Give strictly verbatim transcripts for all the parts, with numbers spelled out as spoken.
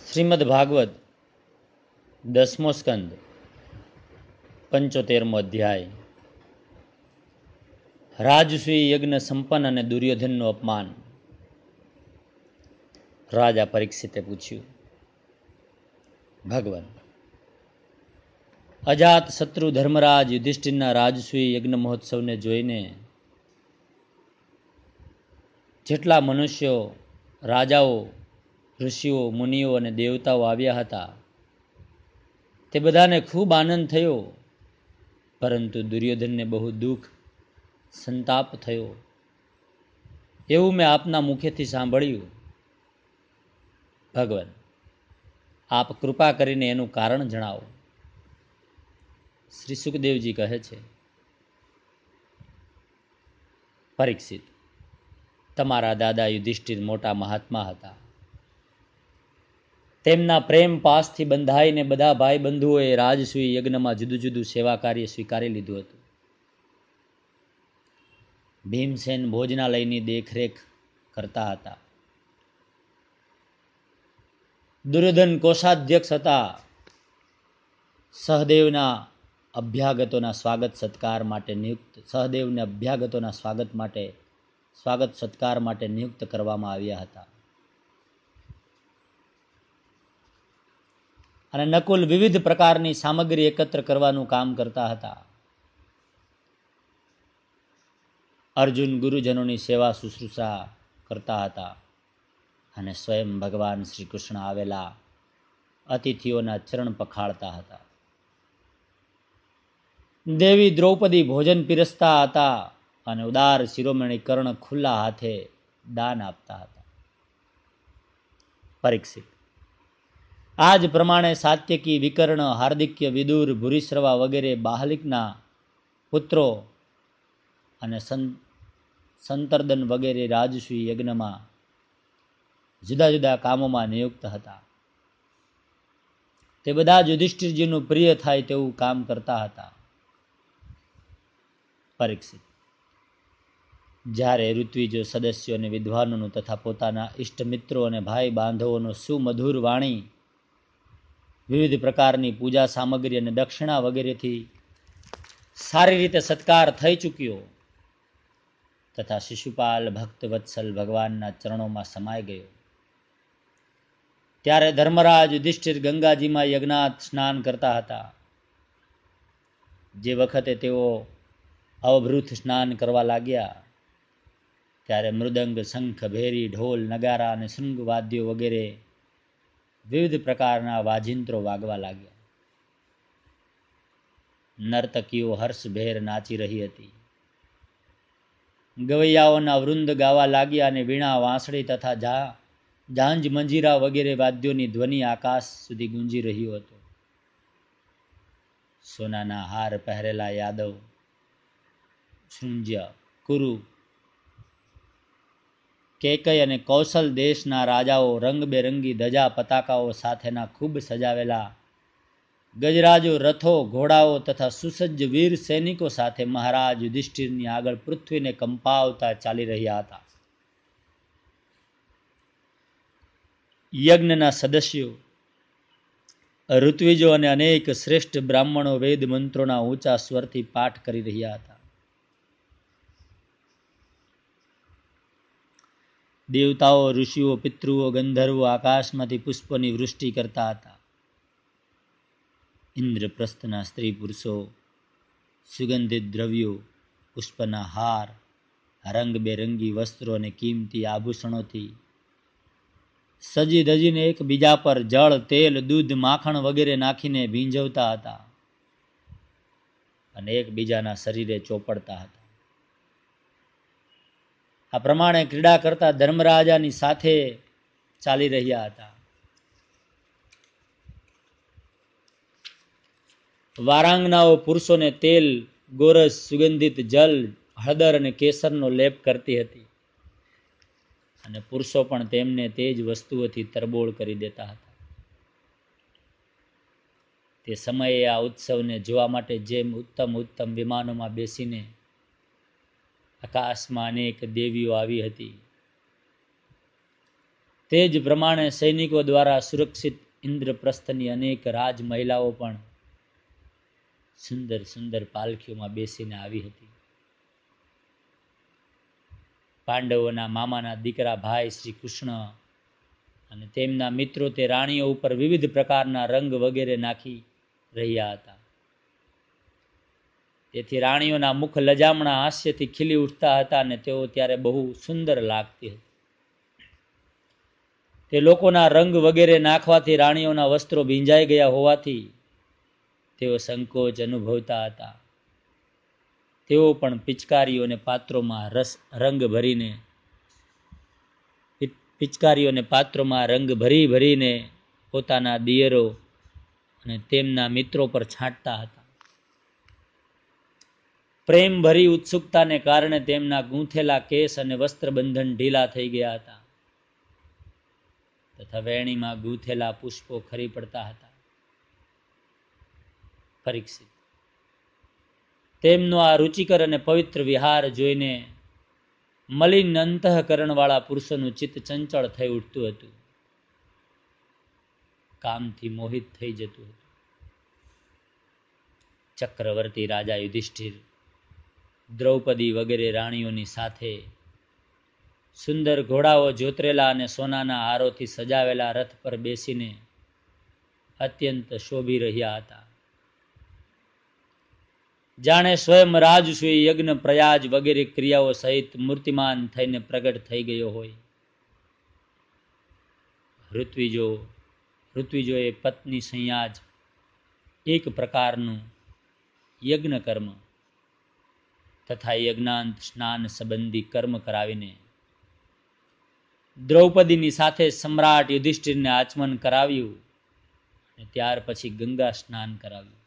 શ્રીમદ ભાગવત દસમો સ્કંદ પંચોતેરમો અધ્યાય. રાજસૂય યજ્ઞ સંપન્ન અને દુર્યોધનનું અપમાન. રાજા પરીક્ષિતે પૂછ્યું, ભગવાન, અજાત શત્રુ ધર્મરાજ યુધિષ્ઠિરના રાજસૂય યજ્ઞ મહોત્સવને જોઈને જેટલા મનુષ્યો, રાજાઓ, ઋષિઓ, મુનિઓ અને દેવતાઓ આવ્યા હતા તે બધાને ખૂબ આનંદ થયો, પરંતુ દુર્યોધનને બહુ દુઃખ, સંતાપ થયો, એવું મેં આપના મુખેથી સાંભળ્યું. ભગવાન, આપ કૃપા કરીને એનું કારણ જણાવો. શ્રી સુખદેવજી કહે છે, પરીક્ષિત, તમારા દાદા યુધિષ્ઠિર મોટા મહાત્મા હતા. તેમના પ્રેમ પાસથી બંધાઈને બધા ભાઈ બંધુઓએ રાજસૂય યજ્ઞમાં જુદું જુદું સેવા કાર્ય સ્વીકારી લીધું હતું. ભીમસેન ભોજનાલયની દેખરેખ કરતા હતા. દુર્યોધન કોષાધ્યક્ષ હતા. સહદેવના અભ્યાગતોના સ્વાગત સત્કાર માટે નિયુક્ત સહદેવને અભ્યાગતોના સ્વાગત માટે સ્વાગત સત્કાર માટે નિયુક્ત કરવામાં આવ્યા હતા. અને નકુલ વિવિધ પ્રકારની સામગ્રી એકત્ર કરવાનું કામ કરતા હતા. અર્જુન ગુરુજનોની સેવા શુશ્રૂષા કરતા હતા અને સ્વયં ભગવાન શ્રી કૃષ્ણ આવેલા અતિથિઓના ચરણ પખાળતા હતા. દેવી દ્રૌપદી ભોજન પીરસતા હતા અને ઉદાર શિરોમણી કર્ણ ખુલ્લા હાથે દાન આપતા હતા. પરીક્ષિત, આ જ પ્રમાણે સાત્યકી, વિકર્ણ, હાર્દિક્ય, વિદુર, ભૂરિશ્રવા વગેરે બાહલિકના પુત્રો અને સંતર્દન વગેરે રાજસૂય યજ્ઞમાં જુદા જુદા કામોમાં નિયુક્ત હતા. તે બધા જ યુધિષ્ઠિરજીનું પ્રિય થાય તેવું કામ કરતા હતા. પરીક્ષિત, જ્યારે ઋત્વિજો સદસ્યો અને વિદ્વાનોનું તથા પોતાના ઇષ્ટ મિત્રો અને ભાઈ બાંધવોનો સુમધુર વાણી, વિવિધ પ્રકારની પૂજા સામગ્રી અને દક્ષિણા વગેરેથી સારી રીતે સત્કાર થઈ ચૂક્યો તથા શિશુપાલ ભક્ત વત્સલ ભગવાનના ચરણોમાં સમાઈ ગયો, ત્યારે ધર્મરાજ યુધિષ્ઠિર ગંગાજીમાં યજ્ઞાત સ્નાન કરતા હતા. જે વખતે તેઓ અવભૃત સ્નાન કરવા લાગ્યા ત્યારે મૃદંગ, શંખ, ભેરી, ઢોલ, નગારા અને શૃંગ વાદ્યો વગેરે વિવિધ પ્રકારના વાજિંત્રો વાગવા લાગ્યા. નર્તકીઓ હર્ષભેર નાચી રહી હતી. ગવૈયાઓના વૃંદ ગાવા લાગ્યા અને વીણા, વાંસળી તથા જા ઝાંઝ, મંજીરા વગેરે વાદ્યોની ધ્વનિ આકાશ સુધી ગુંજી રહ્યો હતો. સોનાના હાર પહેરેલા યાદવ, શૃંજ્ય, કુરુ, કેકય અને કૌશલ દેશના રાજાઓ રંગબેરંગી ધજા પતાકાઓ સાથેના ખૂબ સજાવેલા ગજરાજો, રથો, ઘોડાઓ તથા સુસજ્જ વીર સૈનિકો સાથે મહારાજ યુધિષ્ઠિરની આગળ પૃથ્વીને કંપાવતા ચાલી રહ્યા હતા. યજ્ઞના સદસ્યો, ઋત્વિજો અને અનેક શ્રેષ્ઠ બ્રાહ્મણો વેદ મંત્રોના ઊંચા સ્વરથી પાઠ કરી રહ્યા હતા. દેવતાઓ, ઋષિઓ, પિતૃઓ, ગંધર્વો આકાશમાંથી પુષ્પોની વૃષ્ટિ કરતા હતા. ઇન્દ્રપ્રસ્થના સ્ત્રી પુરુષો સુગંધિત દ્રવ્યો, પુષ્પના હાર, રંગબેરંગી વસ્ત્રો અને કિંમતી આભૂષણોથી સજી ધજીને એકબીજા પર જળ, તેલ, દૂધ, માખણ વગેરે નાખીને ભીંજવતા હતા અને એકબીજાના શરીરે ચોપડતા હતા. આ પ્રમાણે ક્રીડા કરતા ધર્મરાજાની સાથે ચાલી રહ્યા હતા. વારાંગનાઓ પુરુષોને તેલ, ગોરસ, સુગંધિત જલ, હળદર અને કેસરનો લેપ કરતી હતી અને પુરુષો પણ તેમને તે જ વસ્તુઓથી તરબોળ કરી દેતા હતા. તે સમયે આ ઉત્સવને જોવા માટે જેમ ઉત્તમ ઉત્તમ વિમાનોમાં બેસીને આકાશમાં અનેક દેવીઓ આવી હતી તે જ પ્રમાણે સૈનિકો દ્વારા સુરક્ષિત ઇન્દ્રપ્રસ્થની અનેક રાજ મહિલાઓ પણ સુંદર સુંદર પાલખીઓમાં બેસીને આવી હતી. પાંડવોના મામાના દીકરા ભાઈ શ્રી કૃષ્ણ અને તેમના મિત્રો તે રાણીઓ ઉપર વિવિધ પ્રકારના રંગ વગેરે નાખી રહ્યા હતા. તેથી રાણીઓના મુખ લજામણા હાસ્યથી ખીલી ઉઠતા હતા અને તેઓ ત્યારે બહુ સુંદર લાગતી હતી. તે લોકોના રંગ વગેરે નાખવાથી રાણીઓના વસ્ત્રો ભીંજાઈ ગયા હોવાથી તેઓ સંકોચ અનુભવતા હતા. તેઓ પણ પિચકારીઓને પાત્રોમાં રસ રંગ ભરીને પિચકારીઓને પાત્રોમાં રંગ ભરી ભરીને પોતાના દિયરો અને તેમના મિત્રો પર છાંટતા હતા. પ્રેમ ભરી ઉત્સુકતાને કારણે તેમના ગૂંથેલા કેસ અને વસ્ત્રબંધન ઢીલા થઈ ગયા હતા તથા વેણીમાં ગૂંથેલા પુષ્પો ખરી પડતા હતા. પરીક્ષિત, તેમનો આ રુચિકર અને પવિત્ર વિહાર જોઈને મલિન અંતઃકરણવાળા પુરુષોનું ચિત્ત ચંચળ થઈ ઉઠતું હતું, કામથી મોહિત થઈ જતું હતું. ચક્રવર્તી રાજા યુધિષ્ઠિર દ્રૌપદી વગેરે રાણીઓની સાથે સુંદર ઘોડાઓ જોતરેલા અને સોનાના હારોથી સજાવેલા રથ પર બેસીને અત્યંત શોભી રહ્યા હતા. જાણે સ્વયં રાજસૂય યજ્ઞ પ્રયાજ વગેરે ક્રિયાઓ સહિત મૂર્તિમાન થઈને પ્રગટ થઈ ગયો હોય. ઋત્વિજો ઋત્વિજોએ પત્ની સંયાજ એક પ્રકારનું યજ્ઞ કર્મ તથા યજ્ઞાંત સ્નાન સંબંધી કર્મ કરાવીને દ્રૌપદીની સાથે સમ્રાટ યુધિષ્ઠિરને આચમન કરાવ્યું અને ત્યાર પછી ગંગા સ્નાન કરાવ્યું.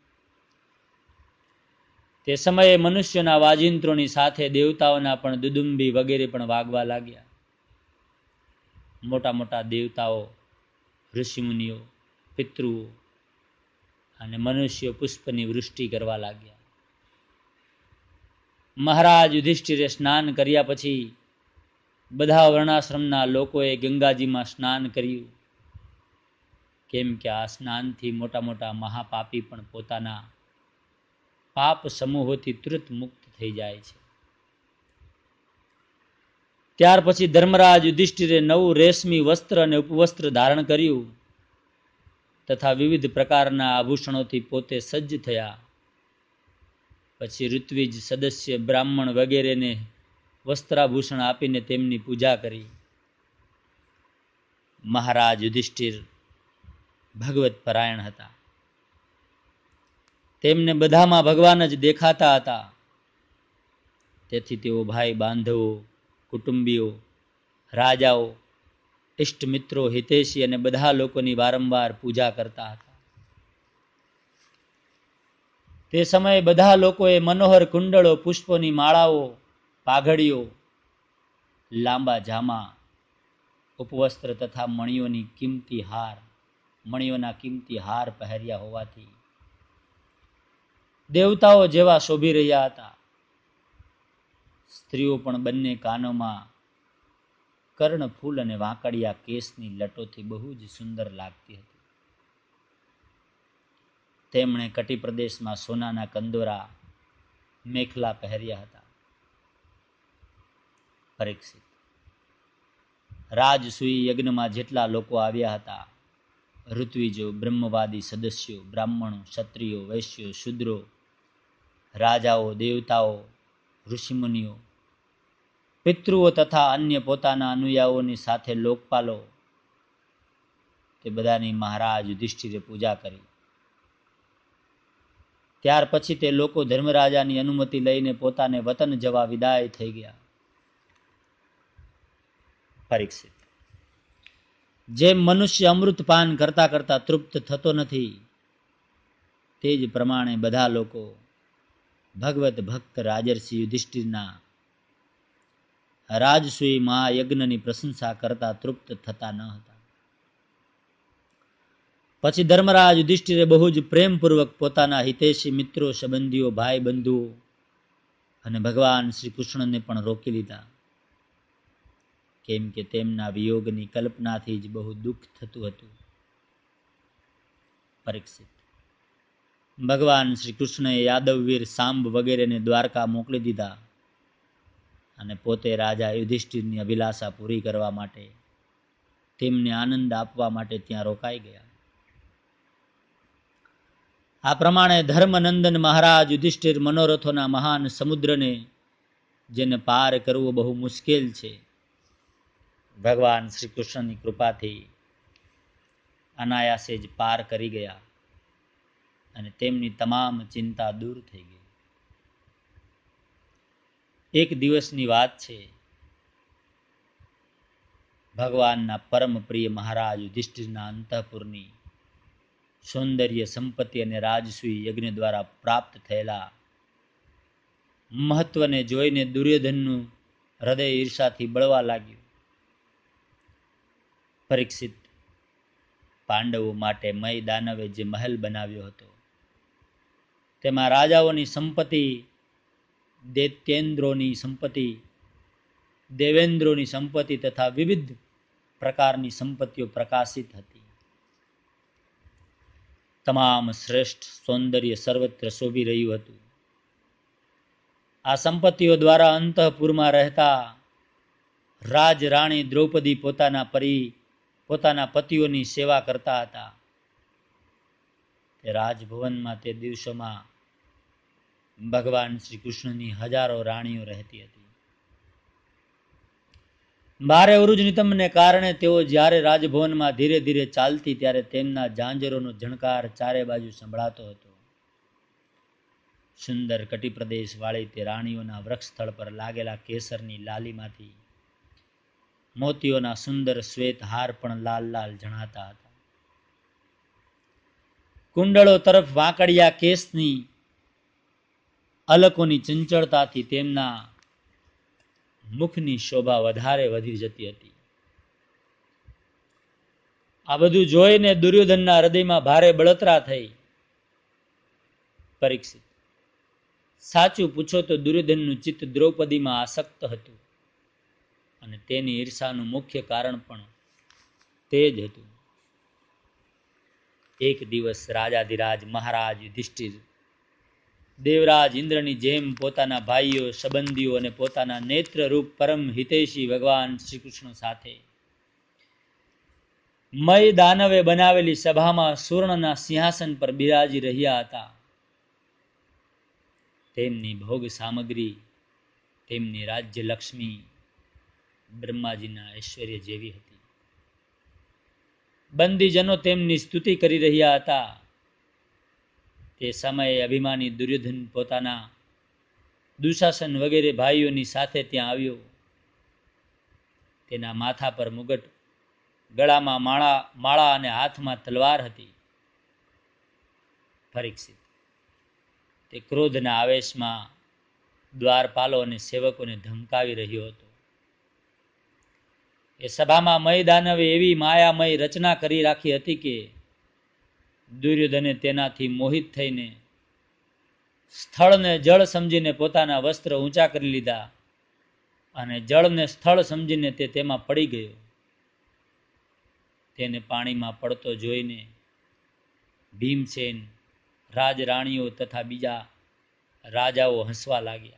તે સમયે મનુષ્યોના વાજિંત્રોની સાથે દેવતાઓના પણ દુદુંબી વગેરે પણ વાગવા લાગ્યા. મોટા મોટા દેવતાઓ, ઋષિમુનિઓ, પિતૃઓ અને મનુષ્યો પુષ્પની વૃષ્ટિ કરવા લાગ્યા. મહારાજ યુધિષ્ઠિરે સ્નાન કર્યા પછી બધા વર્ણાશ્રમના લોકોએ ગંગાજીમાં સ્નાન કર્યું, કેમ કે આ સ્નાનથી મોટા મોટા મહાપાપી પણ પોતાના પાપ સમૂહોથી તુરંત મુક્ત થઈ જાય છે. ત્યાર પછી ધર્મરાજ યુધિષ્ઠિરે નવું રેશમી વસ્ત્ર અને ઉપવસ્ત્ર ધારણ કર્યું તથા વિવિધ પ્રકારના આભૂષણોથી પોતે સજ્જ થયા. પછી ઋત્વિજ, સદસ્ય, બ્રાહ્મણ વગેરેને વસ્ત્રાભૂષણ આપીને તેમની પૂજા કરી. મહારાજ યુધિષ્ઠિર ભગવત પરાયણ હતા. તેમને બધામાં ભગવાન જ દેખાતા હતા. તેથી તેઓ ભાઈ બાંધવો, કુટુંબીઓ, રાજાઓ, ઇષ્ટ મિત્રો, હિતેશી અને બધા લોકોની વારંવાર પૂજા કરતા હતા. તે સમયે બધા લોકોએ મનોહર કુંડળો, પુષ્પોની માળાઓ, પાઘડીઓ, લાંબા જામા, ઉપવસ્ત્ર તથા મણિયોની કિંમતી હાર મણિયોના કિંમતી હાર પહેર્યા હોવાથી દેવતાઓ જેવા શોભી રહ્યા હતા. સ્ત્રીઓ પણ બંને કાનોમાં કર્ણફૂલ અને વાંકડિયા કેસની લટોથી બહુ જ સુંદર લાગતી હતી. તેમણે કટી પ્રદેશમાં સોનાના કંદોરા મેખલા પહેર્યા હતા. પરીક્ષિત, રાજસૂય યજ્ઞમાં જેટલા લોકો આવ્યા હતા, ઋત્વિજો, બ્રહ્મવાદી સદસ્યો, બ્રાહ્મણો, ક્ષત્રિયો, વૈશ્યો, શૂદ્રો, રાજાઓ, દેવતાઓ, ઋષિમુનિઓ, પિતૃઓ તથા અન્ય પોતાના અનુયાયીઓની સાથે લોકપાલો, તે બધાની મહારાજ યુધિષ્ઠિરે પૂજા કરી. ત્યાર પછી તે લોકો ધર્મરાજાની અનુમતિ લઈને પોતાને વતન જવા વિદાય થઈ ગયા. પરીક્ષિત, જેમ મનુષ્ય અમૃત પાન કરતા કરતા તૃપ્ત થતો નથી, તે જ પ્રમાણે બધા લોકો ભગવત ભક્ત રાજર્ષિ યુધિષ્ઠિરના રાજસૂય મહાયજ્ઞની પ્રશંસા કરતા તૃપ્ત થતા ન હતા. પછી ધર્મરાજ યુધિષ્ઠિરે બહુ જ પ્રેમપૂર્વક પોતાના હિતેશી મિત્રો, સંબંધીઓ, ભાઈ બંધુઓ અને ભગવાન શ્રી કૃષ્ણને પણ રોકી લીધા. કેમ કે તેમના વિયોગની કલ્પનાથી જ બહુ દુઃખ થતું હતું. પરીક્ષિત, ભગવાન શ્રી કૃષ્ણએ યાદવવીર સાંબ વગેરેને દ્વારકા મોકલી દીધા અને પોતે રાજા યુધિષ્ઠિરની અભિલાષા પૂરી કરવા માટે, તેમને આનંદ આપવા માટે ત્યાં રોકાઈ ગયા. આ પ્રમાણે ધર્મનંદન મહારાજ યુધિષ્ઠિર મનોરથોના મહાન સમુદ્રને, જેને પાર કરવો બહુ મુશ્કેલ છે, ભગવાન શ્રી કૃષ્ણની કૃપાથી અનાયાસે જ પાર કરી ગયા અને તેમની તમામ ચિંતા દૂર થઈ ગઈ. એક દિવસની વાત છે. ભગવાનના પરમ પ્રિય મહારાજ યુધિષ્ઠિરના અંતઃપુરની સૌંદર્ય સંપત્તિ અને રાજસૂય યજ્ઞ દ્વારા પ્રાપ્ત થયેલા મહત્વને જોઈને દુર્યોધનનું હૃદય ઈર્ષાથી બળવા લાગ્યું. પરીક્ષિત, પાંડવો માટે મય દાનવે જે મહેલ બનાવ્યો હતો, તેમાં રાજાઓની સંપત્તિ, દૈત્યેન્દ્રોની સંપત્તિ, દેવેન્દ્રોની સંપત્તિ તથા વિવિધ પ્રકારની સંપત્તિઓ પ્રકાશિત હતી. તમામ શ્રેષ્ઠ સૌંદર્ય સર્વત્ર શોભી રહ્યું હતું. આ સંપત્તિઓ દ્વારા અંતઃપુરમાં રહેતા રાજ રાણી દ્રૌપદી પોતાના પરી પોતાના પતિઓની સેવા કરતા હતા. તે રાજભવનમાં તે દિવસોમાં ભગવાન શ્રી કૃષ્ણની હજારો રાણીઓ રહેતી હતી. ભારે ઉરુજનિતમને કારણે તેઓ જ્યારે રાજભવનમાં ધીરે ધીરે ચાલતી, ત્યારે તેમના ઝાંઝરોનો ઝણકાર ચારે બાજુ સંભળાતો હતો. સુંદર કટી પ્રદેશ વાળી તે રાણીઓના વૃક્ષ સ્થળ પર લાગેલા કેસરની લાલીમાંથી મોતીઓના સુંદર શ્વેત હાર પણ લાલ લાલ જણાતા હતા. કુંડળો તરફ વાંકડિયા કેસની અલકોની ચંચળતાથી તેમના મુખની શોભા વધારે વધી જતી હતી. આ બધું જોઈને દુર્યોધનના હૃદયમાં ભારે બળતરા થઈ. પરીક્ષિત, સાચું પૂછો તો દુર્યોધનનું ચિત્ત દ્રૌપદીમાં આસક્ત હતું અને તેની ઈર્ષાનું મુખ્ય કારણ પણ તે જ હતું. એક દિવસ રાજાધિરાજ મહારાજ યુધિષ્ઠિર દેવરાજ ઇન્દ્રની જેમ પોતાના ભાઈઓ, સંબંધીઓ અને પોતાના નેત્રરૂપ પરમ હિતૈષી ભગવાન શ્રી કૃષ્ણ સાથે મય દાનવે બનાવેલી સભામાં સુવર્ણના સિંહાસન પર બિરાજી રહ્યા હતા. તેમની ભોગ સામગ્રી, તેમની રાજ્ય લક્ષ્મી બ્રહ્માજીના ઐશ્વર્ય જેવી હતી. બંદીજનો તેમની સ્તુતિ કરી રહ્યા હતા. તે સમયે અભિમાની દુર્યોધન પોતાના દુશાસન વગેરે ભાઈઓની સાથે ત્યાં આવ્યો. તેના માથા પર મુગટ, ગળામાં માળા માળા અને હાથમાં તલવાર હતી. પરીક્ષિત, તે ક્રોધના આવેશમાં દ્વારપાલો અને સેવકોને ધમકાવી રહ્યો હતો. એ સભામાં મય દાનવે એવી માયામય રચના કરી રાખી હતી કે દુર્યોધને તેનાથી મોહિત થઈને સ્થળને જળ સમજીને પોતાના વસ્ત્ર ઊંચા કરી લીધા અને જળને સ્થળ સમજીને તે તેમાં પડી ગયો. તેને પાણીમાં પડતો જોઈને ભીમસેન, રાજરાણીઓ તથા બીજા રાજાઓ હસવા લાગ્યા.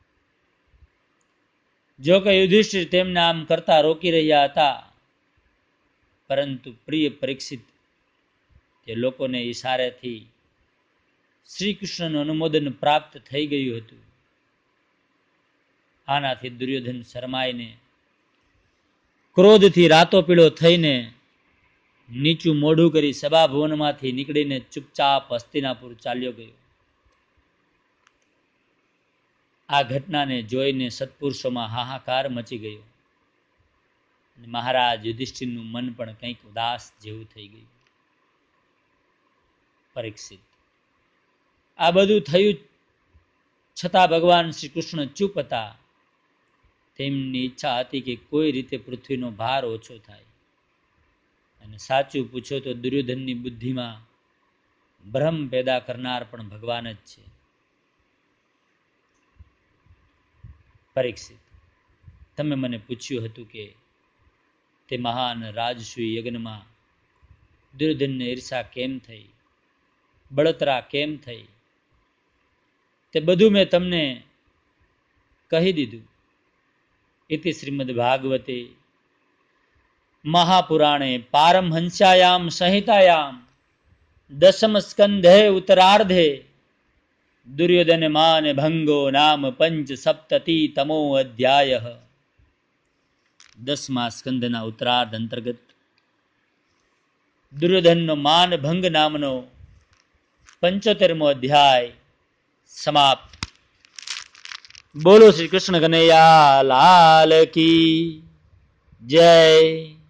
જો કે યુધિષ્ઠિર તેમને આમ કરતા રોકી રહ્યા હતા, પરંતુ પ્રિય પરીક્ષિત, તે લોકોને ઈશારેથી શ્રી કૃષ્ણનું અનુમોદન પ્રાપ્ત થઈ ગયું હતું. આનાથી દુર્યોધન શરમાઈને ક્રોધથી રાતો પીળો થઈને નીચું મોઢું કરી સભાભવનમાંથી નીકળીને ચૂપચાપ હસ્તિનાપુર ચાલ્યો ગયો. આ ઘટનાને જોઈને સત્પુરુષોમાં હાહાકાર મચી ગયો. મહારાજ યુધિષ્ઠિરનું મન પણ કંઈક ઉદાસ જેવું થઈ ગયું. પરીક્ષિત, આ બધું થયું છતાં ભગવાન શ્રી કૃષ્ણ ચૂપ હતા. તેમની ઈચ્છા હતી કે કોઈ રીતે પૃથ્વીનો ભાર ઓછો થાય. અને સાચું પૂછો તો દુર્યોધનની બુદ્ધિમાં ભ્રમ પેદા કરનાર પણ ભગવાન જ છે. પરીક્ષિત, તમે મને પૂછ્યું હતું કે તે મહાન રાજસૂય યજ્ઞમાં દુર્યોધનને ઈર્ષા કેમ થઈ, બળતરા કેમ થઈ, તે બધું મેં તમને કહી દીધું. ઇતિ શ્રીમદ ભાગવતે મહાપુરાણે પારમહંસ્યાયામ સંહિતાયામ દશમ સ્કંધે ઉત્તરાર્ધે દુર્યોધન માન ભંગો નામ પંચ સપ્તતિ તમો અધ્યાય. દસમા સ્કંધના ઉત્તરાર્ધ અંતર્ગત દુર્યોધનનો માન ભંગ નામનો પંચોતેરમો અધ્યાય સમાપ્ત. બોલો શ્રી કૃષ્ણ કનૈયા લાલ કી જય.